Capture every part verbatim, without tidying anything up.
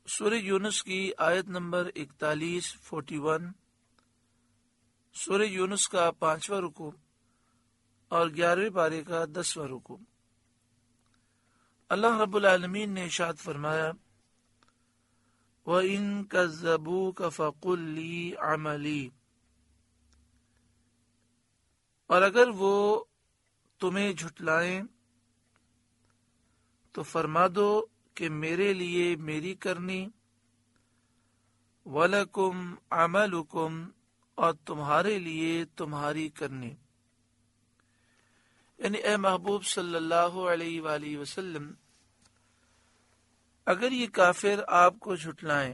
سورہ یونس کی آیت نمبر اکتالیس فورٹی ون، سورہ یونس کا پانچواں رکوع اور گیارہویں پارے کا دسواں رکوع۔ اللہ رب العالمین نے ارشاد فرمایا، وَإِن كَذَّبُوكَ فَقُل لِّي عَمَلِي، اور اگر وہ تمہیں جھٹلائیں تو فرما دو کہ میرے لیے میری کرنی، وَلَكُمْ عَمَلُكُمْ، اور تمہارے لیے تمہاری کرنی۔ یعنی اے محبوب صلی اللہ علیہ وآلہ وسلم، اگر یہ کافر آپ کو جھٹلائیں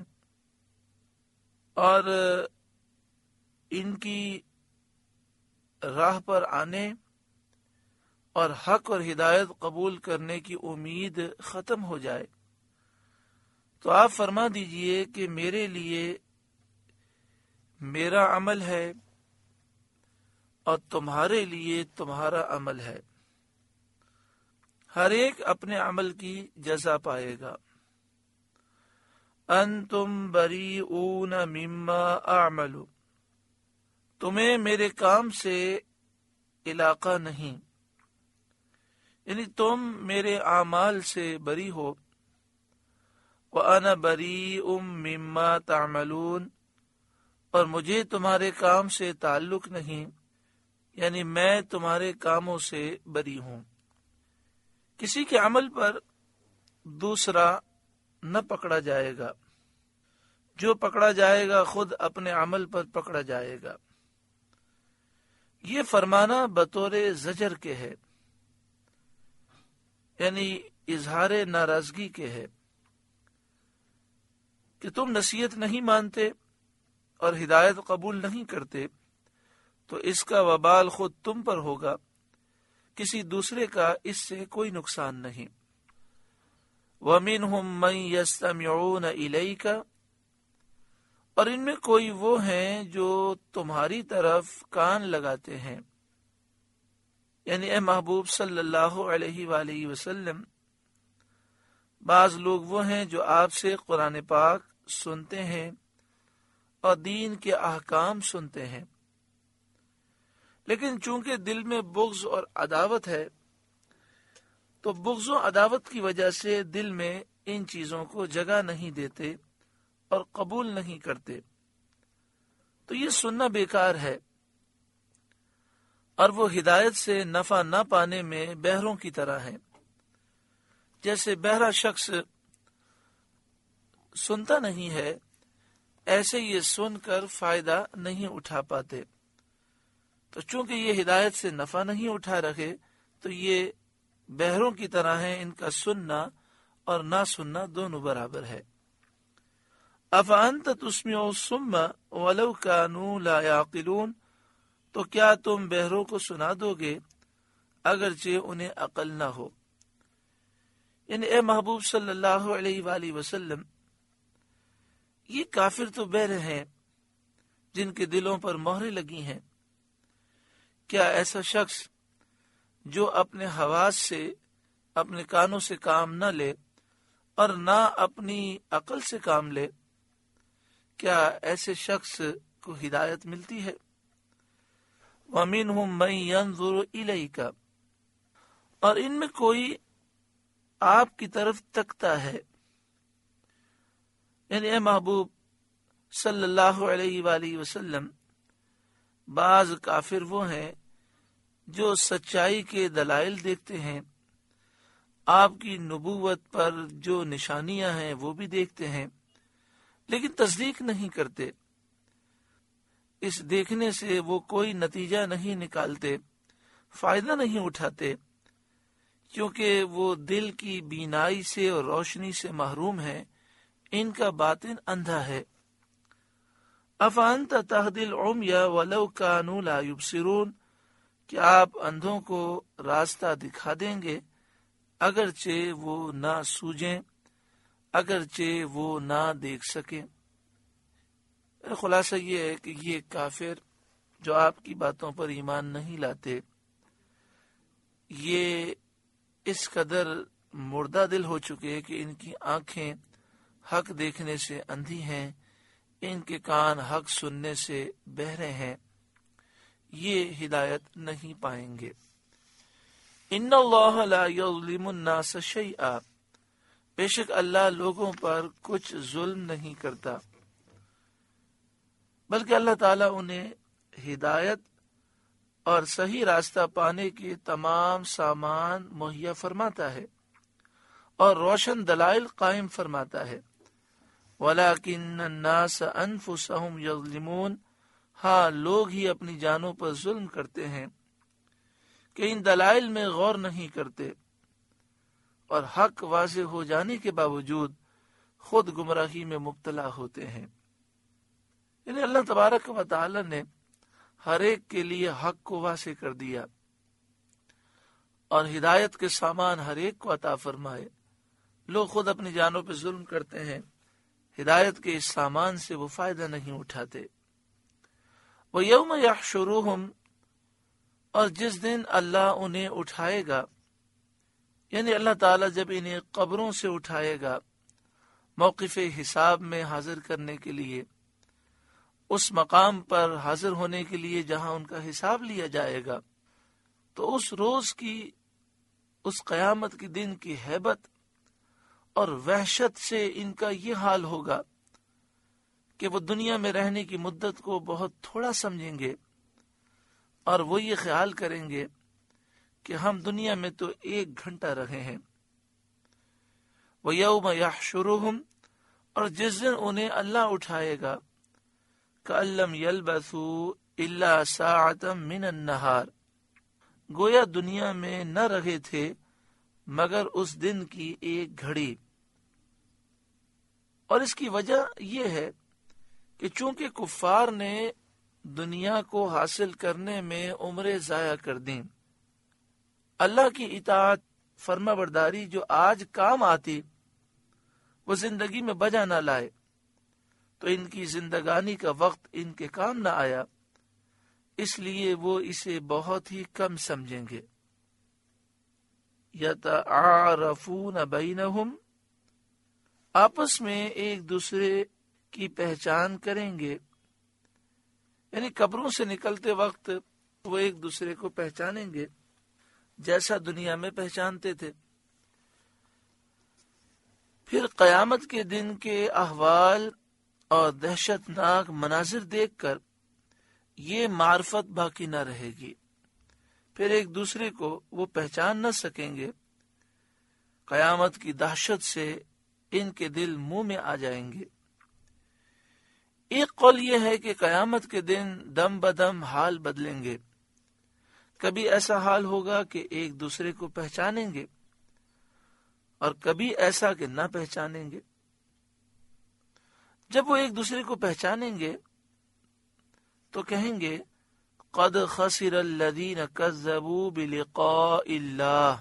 اور ان کی راہ پر آنے اور حق اور ہدایت قبول کرنے کی امید ختم ہو جائے تو آپ فرما دیجئے کہ میرے لیے میرا عمل ہے اور تمہارے لیے تمہارا عمل ہے، ہر ایک اپنے عمل کی جزا پائے گا۔ انتم بریئون مما اعمل، تمہیں میرے کام سے علاقہ نہیں، یعنی تم میرے اعمال سے بری ہو۔ وَأَنَا بَرِيءٌ مِّمَّا تَعْمَلُونَ، اور مجھے تمہارے کام سے تعلق نہیں، یعنی میں تمہارے کاموں سے بری ہوں۔ کسی کے عمل پر دوسرا نہ پکڑا جائے گا، جو پکڑا جائے گا خود اپنے عمل پر پکڑا جائے گا۔ یہ فرمانا بطور زجر کے ہے، یعنی اظہار ناراضگی کے ہے کہ تم نصیحت نہیں مانتے اور ہدایت قبول نہیں کرتے تو اس کا وبال خود تم پر ہوگا، کسی دوسرے کا اس سے کوئی نقصان نہیں۔ وَمِنْهُمْ مَنْ يَسْتَمِعُونَ إِلَيْكَ، اور ان میں کوئی وہ ہیں جو تمہاری طرف کان لگاتے ہیں، یعنی اے محبوب صلی اللہ علیہ وآلہ وسلم، بعض لوگ وہ ہیں جو آپ سے قرآن پاک سنتے ہیں اور دین کے احکام سنتے ہیں، لیکن چونکہ دل میں بغض اور عداوت ہے تو بغض و عداوت کی وجہ سے دل میں ان چیزوں کو جگہ نہیں دیتے اور قبول نہیں کرتے، تو یہ سننا بیکار ہے، اور وہ ہدایت سے نفع نہ پانے میں بہروں کی طرح ہیں۔ جیسے بہرا شخص سنتا نہیں ہے، ایسے یہ سن کر فائدہ نہیں اٹھا پاتے، تو چونکہ یہ ہدایت سے نفع نہیں اٹھا رہے تو یہ بہروں کی طرح ہیں، ان کا سننا اور نہ سننا دونوں برابر ہے۔ افانت تسمع الصم ولو كانوا لا يعقلون، تو کیا تم بہروں کو سنا دو گے اگرچہ انہیں عقل نہ ہو؟ یعنی اے محبوب صلی اللہ علیہ وآلہ وسلم، یہ کافر تو بہرے ہیں جن کے دلوں پر مہریں لگی ہیں، کیا ایسا شخص جو اپنے حواس سے اپنے کانوں سے کام نہ لے اور نہ اپنی عقل سے کام لے، کیا ایسے شخص کو ہدایت ملتی ہے؟ وَمِنْهُمْ مَنْ يَنْظُرُ إِلَيْكَ، اور ان میں کوئی آپ کی طرف تکتا ہے، یعنی اے محبوب صلی اللہ علیہ وآلہ وسلم، بعض کافر وہ ہیں جو سچائی کے دلائل دیکھتے ہیں، آپ کی نبوت پر جو نشانیاں ہیں وہ بھی دیکھتے ہیں، لیکن تصدیق نہیں کرتے۔ اس دیکھنے سے وہ کوئی نتیجہ نہیں نکالتے، فائدہ نہیں اٹھاتے، کیونکہ وہ دل کی بینائی سے اور روشنی سے محروم ہیں، ان کا باطن اندھا ہے۔ افانت تہدی العمی ولو کانوا لا یبصرون، کیا آپ اندھوں کو راستہ دکھا دیں گے اگرچہ وہ نہ سوجیں، اگرچہ وہ نہ دیکھ سکیں؟ خلاصہ یہ ہے کہ یہ کافر جو آپ کی باتوں پر ایمان نہیں لاتے، یہ اس قدر مردہ دل ہو چکے کہ ان کی آنکھیں حق دیکھنے سے اندھی ہیں، ان کے کان حق سننے سے بہرے ہیں، یہ ہدایت نہیں پائیں گے۔ ان اللہ لا یظلم الناس شیئا، بے شک اللہ لوگوں پر کچھ ظلم نہیں کرتا، بلکہ اللہ تعالیٰ انہیں ہدایت اور صحیح راستہ پانے کے تمام سامان مہیا فرماتا ہے اور روشن دلائل قائم فرماتا ہے۔ وَلَكِنَّ النَّاسَ أَنفُسَهُمْ يَظْلِمُونَ، ہاں لوگ ہی اپنی جانوں پر ظلم کرتے ہیں کہ ان دلائل میں غور نہیں کرتے اور حق واضح ہو جانے کے باوجود خود گمراہی میں مبتلا ہوتے ہیں۔ یعنی اللہ تبارک و تعالی نے ہر ایک کے لیے حق کو واضح کر دیا اور ہدایت کے سامان ہر ایک کو عطا فرمائے۔ لوگ خود اپنی جانوں پہ ظلم کرتے ہیں، ہدایت کے اس سامان سے وہ فائدہ نہیں اٹھاتے۔ وَيَوْمَ يَحْشُرُهُمْ، اور جس دن اللہ انہیں اٹھائے گا، یعنی اللہ تعالیٰ جب انہیں قبروں سے اٹھائے گا موقف حساب میں حاضر کرنے کے لیے، اس مقام پر حاضر ہونے کے لیے جہاں ان کا حساب لیا جائے گا، تو اس روز کی، اس قیامت کے دن کی ہیبت اور وحشت سے ان کا یہ حال ہوگا کہ وہ دنیا میں رہنے کی مدت کو بہت تھوڑا سمجھیں گے اور وہ یہ خیال کریں گے کہ ہم دنیا میں تو ایک گھنٹہ رہے ہیں۔ وَيَوْمَ يَحْشُرُهُمْ، اور جس دن انہیں اللہ اٹھائے گا، كَأَن لَّمْ يَلْبَثُوا إِلَّا سَاعَةً مِّنَ النَّهَارِ، گویا دنیا میں نہ رہے تھے مگر اس دن کی ایک گھڑی۔ اور اس کی وجہ یہ ہے کہ چونکہ کفار نے دنیا کو حاصل کرنے میں عمریں ضائع کر دیں، اللہ کی اطاعت فرما برداری جو آج کام آتی وہ زندگی میں بجا نہ لائے، تو ان کی زندگانی کا وقت ان کے کام نہ آیا، اس لیے وہ اسے بہت ہی کم سمجھیں گے۔ یتعارفون بینہم، آپس میں ایک دوسرے کی پہچان کریں گے، یعنی قبروں سے نکلتے وقت وہ ایک دوسرے کو پہچانیں گے جیسا دنیا میں پہچانتے تھے۔ پھر قیامت کے دن کے احوال اور دہشت ناک مناظر دیکھ کر یہ معرفت باقی نہ رہے گی، پھر ایک دوسرے کو وہ پہچان نہ سکیں گے۔ قیامت کی دہشت سے ان کے دل منہ میں آ جائیں گے۔ ایک قول یہ ہے کہ قیامت کے دن دم بدم حال بدلیں گے، کبھی ایسا حال ہوگا کہ ایک دوسرے کو پہچانیں گے اور کبھی ایسا کہ نہ پہچانیں گے۔ جب وہ ایک دوسرے کو پہچانیں گے تو کہیں گے قد خسر الذین کذبوا بلقاء اللہ،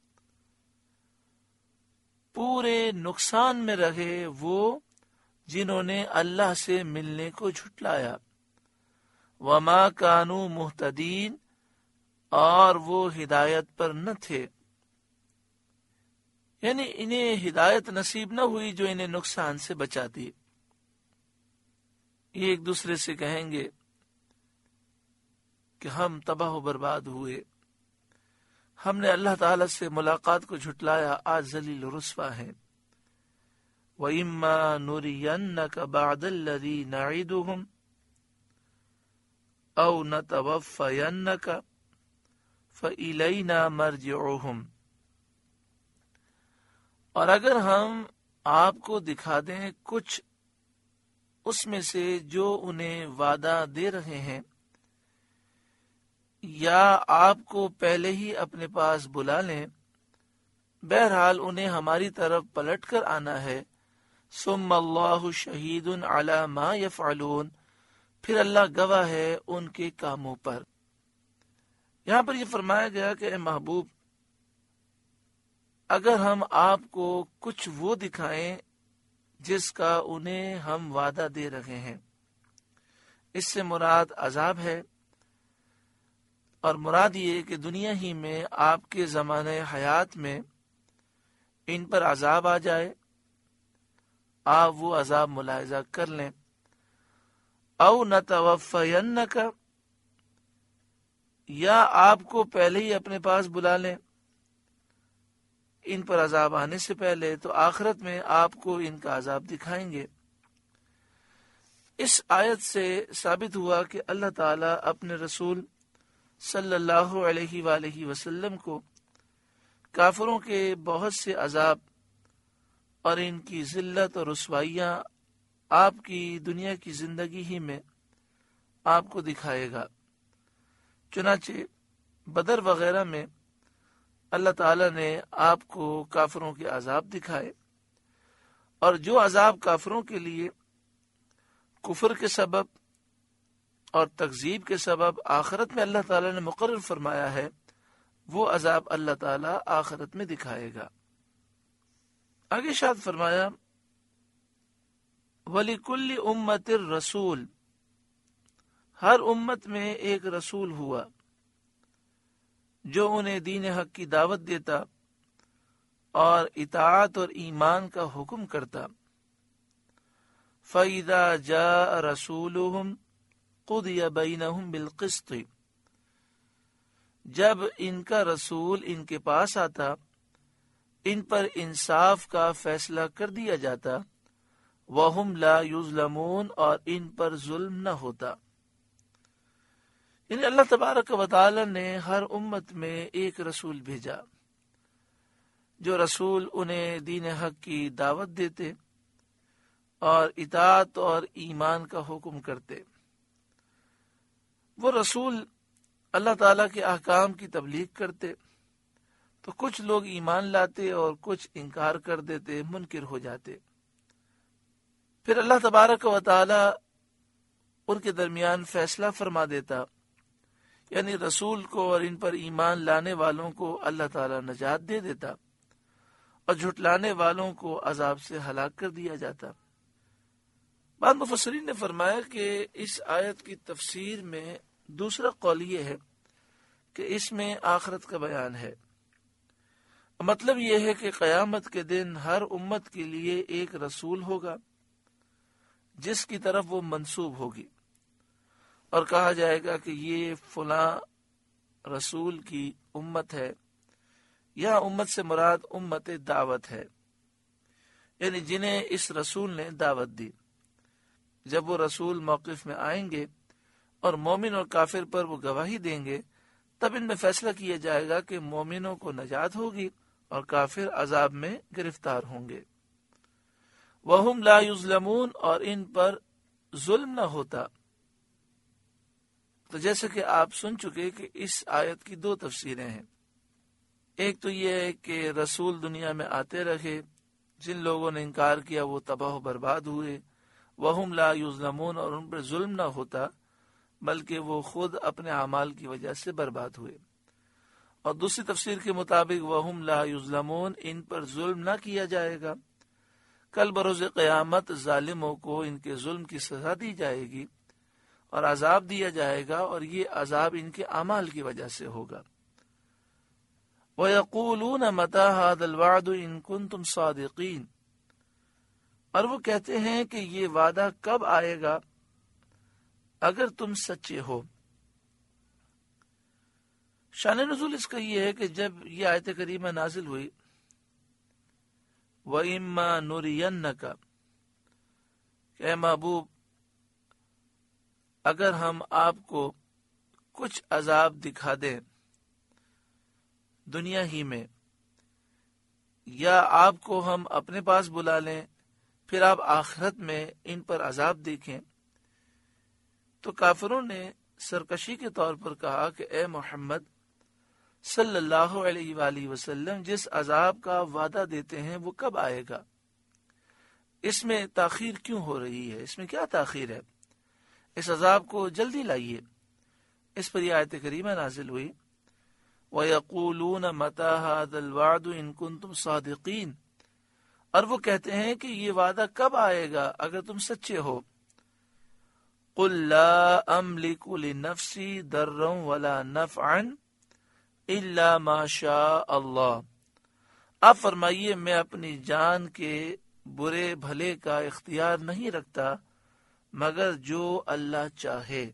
پورے نقصان میں رہے وہ جنہوں نے اللہ سے ملنے کو جھٹلایا، وما کانوا مہتدین، اور وہ ہدایت پر نہ تھے، یعنی انہیں ہدایت نصیب نہ ہوئی جو انہیں نقصان سے بچاتی۔ یہ ایک دوسرے سے کہیں گے کہ ہم تباہ و برباد ہوئے، ہم نے اللہ تعالی سے ملاقات کو جھٹلایا، آج ذلیل و رسوا ہیں۔ وَإِمَّا نُرِيَنَّكَ بَعْدَ الَّذِي نَعِدُهُمْ أَوْ نَتَوَفَّيَنَّكَ فَإِلَيْنَا مَرْجِعُهُمْ، اور اگر ہم آپ کو دکھا دیں کچھ اس میں سے جو انہیں وعدہ دے رہے ہیں، یا آپ کو پہلے ہی اپنے پاس بلا لیں، بہرحال انہیں ہماری طرف پلٹ کر آنا ہے۔ ثم اللہ شہید علی ما یفعلون، پھر اللہ گواہ ہے ان کے کاموں پر۔ یہاں پر یہ فرمایا گیا کہ اے محبوب، اگر ہم آپ کو کچھ وہ دکھائیں جس کا انہیں ہم وعدہ دے رہے ہیں، اس سے مراد عذاب ہے، اور مراد یہ کہ دنیا ہی میں آپ کے زمانے حیات میں ان پر عذاب آ جائے آپ وہ عذاب ملاحظہ کر لیں، او نتوفینک، یا آپ کو پہلے ہی اپنے پاس بلا لیں ان پر عذاب آنے سے پہلے، تو آخرت میں آپ کو ان کا عذاب دکھائیں گے۔ اس آیت سے ثابت ہوا کہ اللہ تعالیٰ اپنے رسول صلی اللہ علیہ وآلہ وسلم کو کافروں کے بہت سے عذاب اور ان کی ذلت اور رسوائیاں آپ کی دنیا کی زندگی ہی میں آپ کو دکھائے گا۔ چنانچہ بدر وغیرہ میں اللہ تعالیٰ نے آپ کو کافروں کے عذاب دکھائے، اور جو عذاب کافروں کے لیے کفر کے سبب اور تکذیب کے سبب آخرت میں اللہ تعالیٰ نے مقرر فرمایا ہے، وہ عذاب اللہ تعالیٰ آخرت میں دکھائے گا۔ آگے ارشاد فرمایا وَلِكُلِّ أُمَّةٍ الرَّسُولُ، ہر امت میں ایک رسول ہوا جو انہیں دین حق کی دعوت دیتا اور اطاعت اور ایمان کا حکم کرتا۔ فَإِذَا جَاءَ رَسُولُهُمْ قُضِيَ بَيْنَهُمْ بِالْقِسْطِ، جب ان کا رسول ان کے پاس آتا ان پر انصاف کا فیصلہ کر دیا جاتا، وَهُمْ لَا يُظْلَمُونَ، اور ان پر ظلم نہ ہوتا۔ یعنی اللہ تبارک و تعالی نے ہر امت میں ایک رسول بھیجا، جو رسول انہیں دین حق کی دعوت دیتے اور اطاعت اور ایمان کا حکم کرتے۔ وہ رسول اللہ تعالیٰ کے احکام کی تبلیغ کرتے تو کچھ لوگ ایمان لاتے اور کچھ انکار کر دیتے، منکر ہو جاتے۔ پھر اللہ تبارک و تعالی ان کے درمیان فیصلہ فرما دیتا، یعنی رسول کو اور ان پر ایمان لانے والوں کو اللہ تعالی نجات دے دیتا اور جھٹلانے والوں کو عذاب سے ہلاک کر دیا جاتا۔ بعض مفسرین نے فرمایا کہ اس آیت کی تفسیر میں دوسرا قول یہ ہے کہ اس میں آخرت کا بیان ہے۔ مطلب یہ ہے کہ قیامت کے دن ہر امت کے لیے ایک رسول ہوگا جس کی طرف وہ منسوب ہوگی، اور کہا جائے گا کہ یہ فلاں رسول کی امت ہے۔ یہاں امت سے مراد امت دعوت ہے، یعنی جنہیں اس رسول نے دعوت دی۔ جب وہ رسول موقف میں آئیں گے اور مومن اور کافر پر وہ گواہی دیں گے، تب ان میں فیصلہ کیا جائے گا کہ مومنوں کو نجات ہوگی اور کافر عذاب میں گرفتار ہوں گے۔ وَهُمْ لَا يُظْلَمُونَ، اور ان پر ظلم نہ ہوتا۔ تو جیسے کہ آپ سن چکے کہ اس آیت کی دو تفسیریں ہیں۔ ایک تو یہ ہے کہ رسول دنیا میں آتے رہے، جن لوگوں نے انکار کیا وہ تباہ و برباد ہوئے۔ وَهُمْ لَا يُظْلَمُونَ، اور ان پر ظلم نہ ہوتا بلکہ وہ خود اپنے اعمال کی وجہ سے برباد ہوئے۔ اور دوسری تفسیر کے مطابق وَهُمْ لَا يُظْلَمُونَ، ان پر ظلم نہ کیا جائے گا۔ کل بروز قیامت ظالموں کو ان کے ظلم کی سزا دی جائے گی اور عذاب دیا جائے گا، اور یہ عذاب ان کے اعمال کی وجہ سے ہوگا۔ وَيَقُولُونَ مَتَى هَذَا الْوَعْدُ إِن كُنتُمْ صَادِقِينَ، اور وہ کہتے ہیں کہ یہ وعدہ کب آئے گا اگر تم سچے ہو۔ شان نزول اس کا یہ ہے کہ جب یہ آیت کریمہ نازل ہوئی، وَإِمَّا نُرِيَنَّكَ، کہ اے محبوب اگر ہم آپ کو کچھ عذاب دکھا دیں دنیا ہی میں، یا آپ کو ہم اپنے پاس بلا لیں پھر آپ آخرت میں ان پر عذاب دیکھیں، تو کافروں نے سرکشی کے طور پر کہا کہ اے محمد صلی اللہ علیہ وآلہ وسلم، جس عذاب کا وعدہ دیتے ہیں وہ کب آئے گا؟ اس میں تاخیر کیوں ہو رہی ہے؟ اس میں کیا تاخیر ہے؟ اس عذاب کو جلدی لائیے۔ اس پر یہ آیت کریمہ نازل ہوئی، وَيَقُولُونَ مَتَى هَذَا الْوَعْدُ إِن كُنتُمْ صَادِقِينَ، اور وہ کہتے ہیں کہ یہ وعدہ کب آئے گا اگر تم سچے ہو۔ قُلْ لَا أَمْلِكُ لِنَفْسِي ضَرًّا وَلَا نَفْعًا إِلَّا مَا شَاءَ اللَّهُ، آپ فرمائیے میں اپنی جان کے برے بھلے کا اختیار نہیں رکھتا مگر جو اللہ چاہے.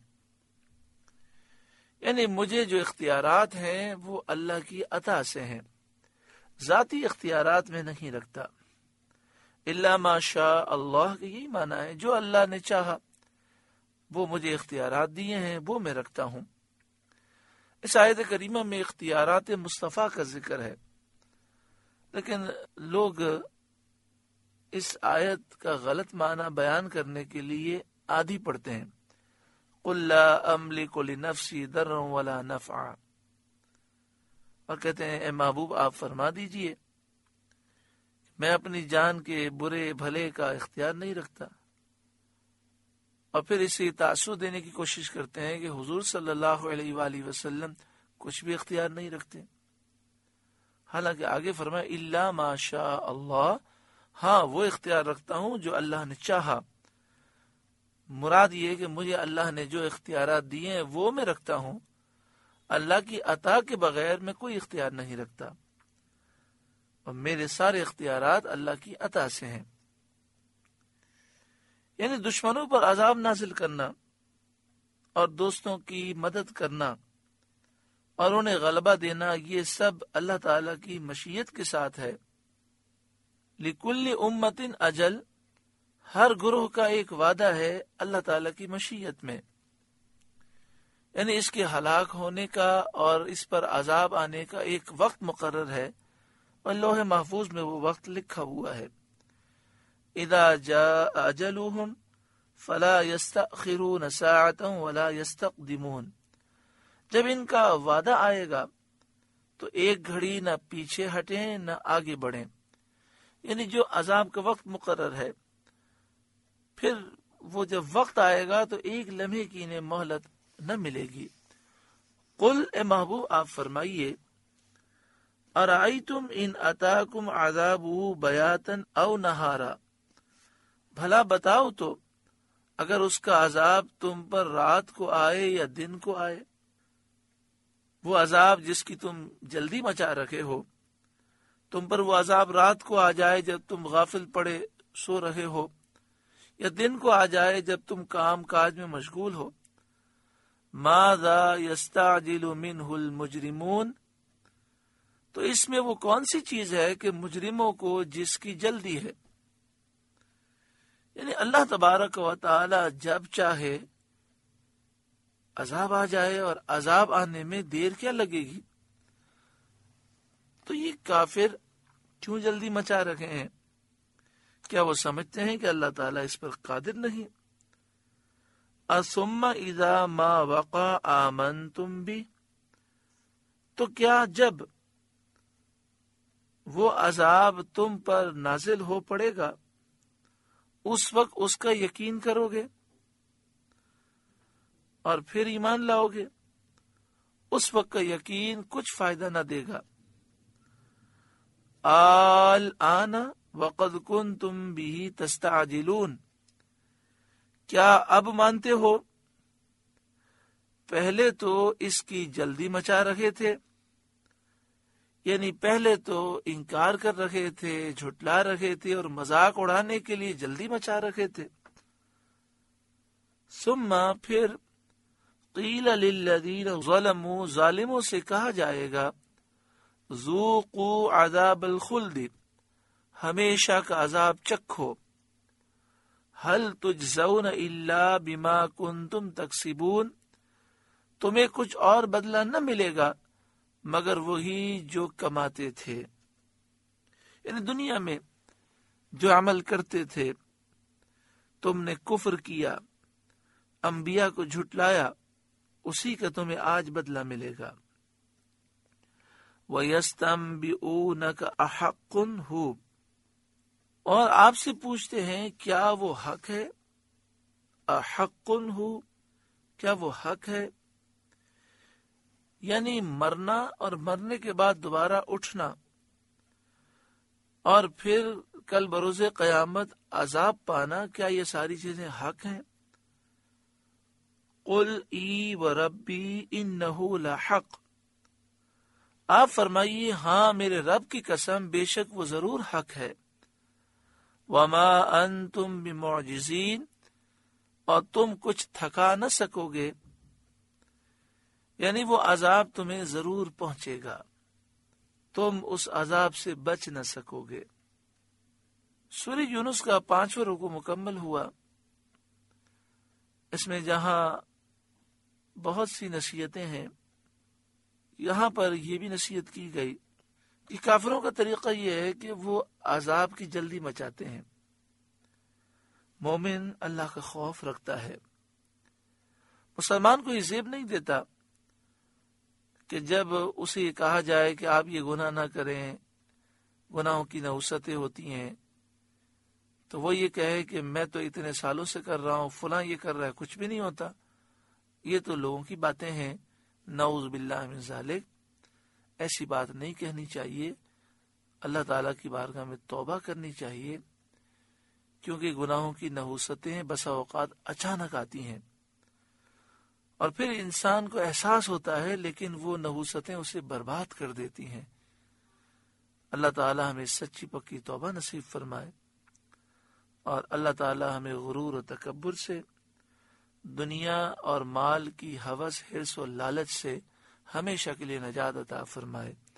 یعنی مجھے جو اختیارات ہیں وہ اللہ کی عطا سے ہیں، ذاتی اختیارات میں نہیں رکھتا. الا ما شاء اللہ کا یہی معنی ہے، جو اللہ نے چاہا وہ مجھے اختیارات دیے ہیں وہ میں رکھتا ہوں. اس آیت کریمہ میں اختیارات مصطفیٰ کا ذکر ہے، لیکن لوگ اس آیت کا غلط معنی بیان کرنے کے لیے عادی پڑھتے ہیں. قل لا املک لنفسی ضرا ولا نفعا، اور کہتے ہیں اے محبوب آپ فرما دیجئے میں اپنی جان کے برے بھلے کا اختیار نہیں رکھتا. اور پھر اسے تاثر دینے کی کوشش کرتے ہیں کہ حضور صلی اللہ علیہ وآلہ وسلم کچھ بھی اختیار نہیں رکھتے، حالانکہ آگے فرمایا الا ما شاء اللہ، ہاں وہ اختیار رکھتا ہوں جو اللہ نے چاہا. مراد یہ کہ مجھے اللہ نے جو اختیارات دیے ہیں وہ میں رکھتا ہوں، اللہ کی عطا کے بغیر میں کوئی اختیار نہیں رکھتا، اور میرے سارے اختیارات اللہ کی عطا سے ہیں. یعنی دشمنوں پر عذاب نازل کرنا اور دوستوں کی مدد کرنا اور انہیں غلبہ دینا، یہ سب اللہ تعالی کی مشیت کے ساتھ ہے. لکل امت اجل، ہر گروہ کا ایک وعدہ ہے اللہ تعالی کی مشیت میں، یعنی اس کے ہلاک ہونے کا اور اس پر عذاب آنے کا ایک وقت مقرر ہے، اور لوح محفوظ میں وہ وقت لکھا ہوا ہے. اذا جاء اجلهم فلا يستأخرون ساعة ولا يستقدمون، جب ان کا وعدہ آئے گا تو ایک گھڑی نہ پیچھے ہٹیں نہ آگے بڑھیں. یعنی جو عذاب کا وقت مقرر ہے، پھر وہ جب وقت آئے گا تو ایک لمحے کی انہیں مہلت نہ ملے گی. قل اے محبوب آپ فرمائیے ارائیتم ان اتاکم عذابہ بیاتا او نہارا، بھلا بتاؤ تو اگر اس کا عذاب تم پر رات کو آئے یا دن کو آئے، وہ عذاب جس کی تم جلدی مچا رکھے ہو، تم پر وہ عذاب رات کو آ جائے جب تم غافل پڑے سو رہے ہو، یا دن کو آ جائے جب تم کام کاج میں مشغول ہو. ماذا یستعجل منہ المجرمون، تو اس میں وہ کون سی چیز ہے کہ مجرموں کو جس کی جلدی ہے. یعنی اللہ تبارک و تعالی جب چاہے عذاب آ جائے، اور عذاب آنے میں دیر کیا لگے گی. تو یہ کافر کیوں جلدی مچا رکھے ہیں؟ کیا وہ سمجھتے ہیں کہ اللہ تعالیٰ اس پر قادر نہیں؟ اثم اذا ما وقع آمنتم بھی، تو کیا جب وہ عذاب تم پر نازل ہو پڑے گا اس وقت اس کا یقین کرو گے اور پھر ایمان لاؤ گے؟ اس وقت کا یقین کچھ فائدہ نہ دے گا. الآن وقد کنتم بہ تستعجلون، کیا اب مانتے ہو؟ پہلے تو اس کی جلدی مچا رکھے تھے، یعنی پہلے تو انکار کر رکھے تھے، جھٹلا رکھے تھے اور مذاق اڑانے کے لیے جلدی مچا رکھے تھے. ثم پھر قیل للذین ظلموا، ظالموں سے کہا جائے گا ذوقوا عذاب الخلد، ہمیشہ کا عذاب چکھو. هل تجزون الا بما کنتم تکسبون، تمہیں کچھ اور بدلہ نہ ملے گا مگر وہی جو کماتے تھے. یعنی دنیا میں جو عمل کرتے تھے، تم نے کفر کیا، انبیاء کو جھٹلایا، اسی کا تمہیں آج بدلہ ملے گا. وَيَسْتَنْبِئُونَكَ أَحَقٌّ هُوَ، اور آپ سے پوچھتے ہیں کیا وہ حق ہے. احق ہو، کیا وہ حق ہے؟ یعنی مرنا اور مرنے کے بعد دوبارہ اٹھنا اور پھر کل بروز قیامت عذاب پانا، کیا یہ ساری چیزیں حق ہیں؟ قل ای وربی انہ لحق، آپ فرمائیے ہاں میرے رب کی قسم بے شک وہ ضرور حق ہے. وما انتم بمعجزین، اور تم کچھ تھکا نہ سکو گے، یعنی وہ عذاب تمہیں ضرور پہنچے گا، تم اس عذاب سے بچ نہ سکو گے۔ سورہ یونس کا پانچواں رکوع مکمل ہوا۔ اس میں جہاں بہت سی نصیحتیں ہیں، یہاں پر یہ بھی نصیحت کی گئی کہ کافروں کا طریقہ یہ ہے کہ وہ عذاب کی جلدی مچاتے ہیں۔ مومن اللہ کا خوف رکھتا ہے، مسلمان کو یہ زیب نہیں دیتا کہ جب اسے یہ کہا جائے کہ آپ یہ گناہ نہ کریں، گناہوں کی نحوستیں ہوتی ہیں، تو وہ یہ کہے کہ میں تو اتنے سالوں سے کر رہا ہوں، فلاں یہ کر رہا ہے، کچھ بھی نہیں ہوتا۔ یہ تو لوگوں کی باتیں ہیں، نعوذ باللہ من ذالک۔ ایسی بات نہیں کہنی چاہیے، اللہ تعالیٰ کی بارگاہ میں توبہ کرنی چاہیے، کیونکہ گناہوں کی نحوستیں بسا اوقات اچانک آتی ہیں، اور پھر انسان کو احساس ہوتا ہے لیکن وہ نحوستیں اسے برباد کر دیتی ہیں۔ اللہ تعالیٰ ہمیں سچی پکی توبہ نصیب فرمائے، اور اللہ تعالیٰ ہمیں غرور و تکبر سے، دنیا اور مال کی ہوس، حرص و لالچ سے ہمیشہ کے لیے نجات عطا فرمائے۔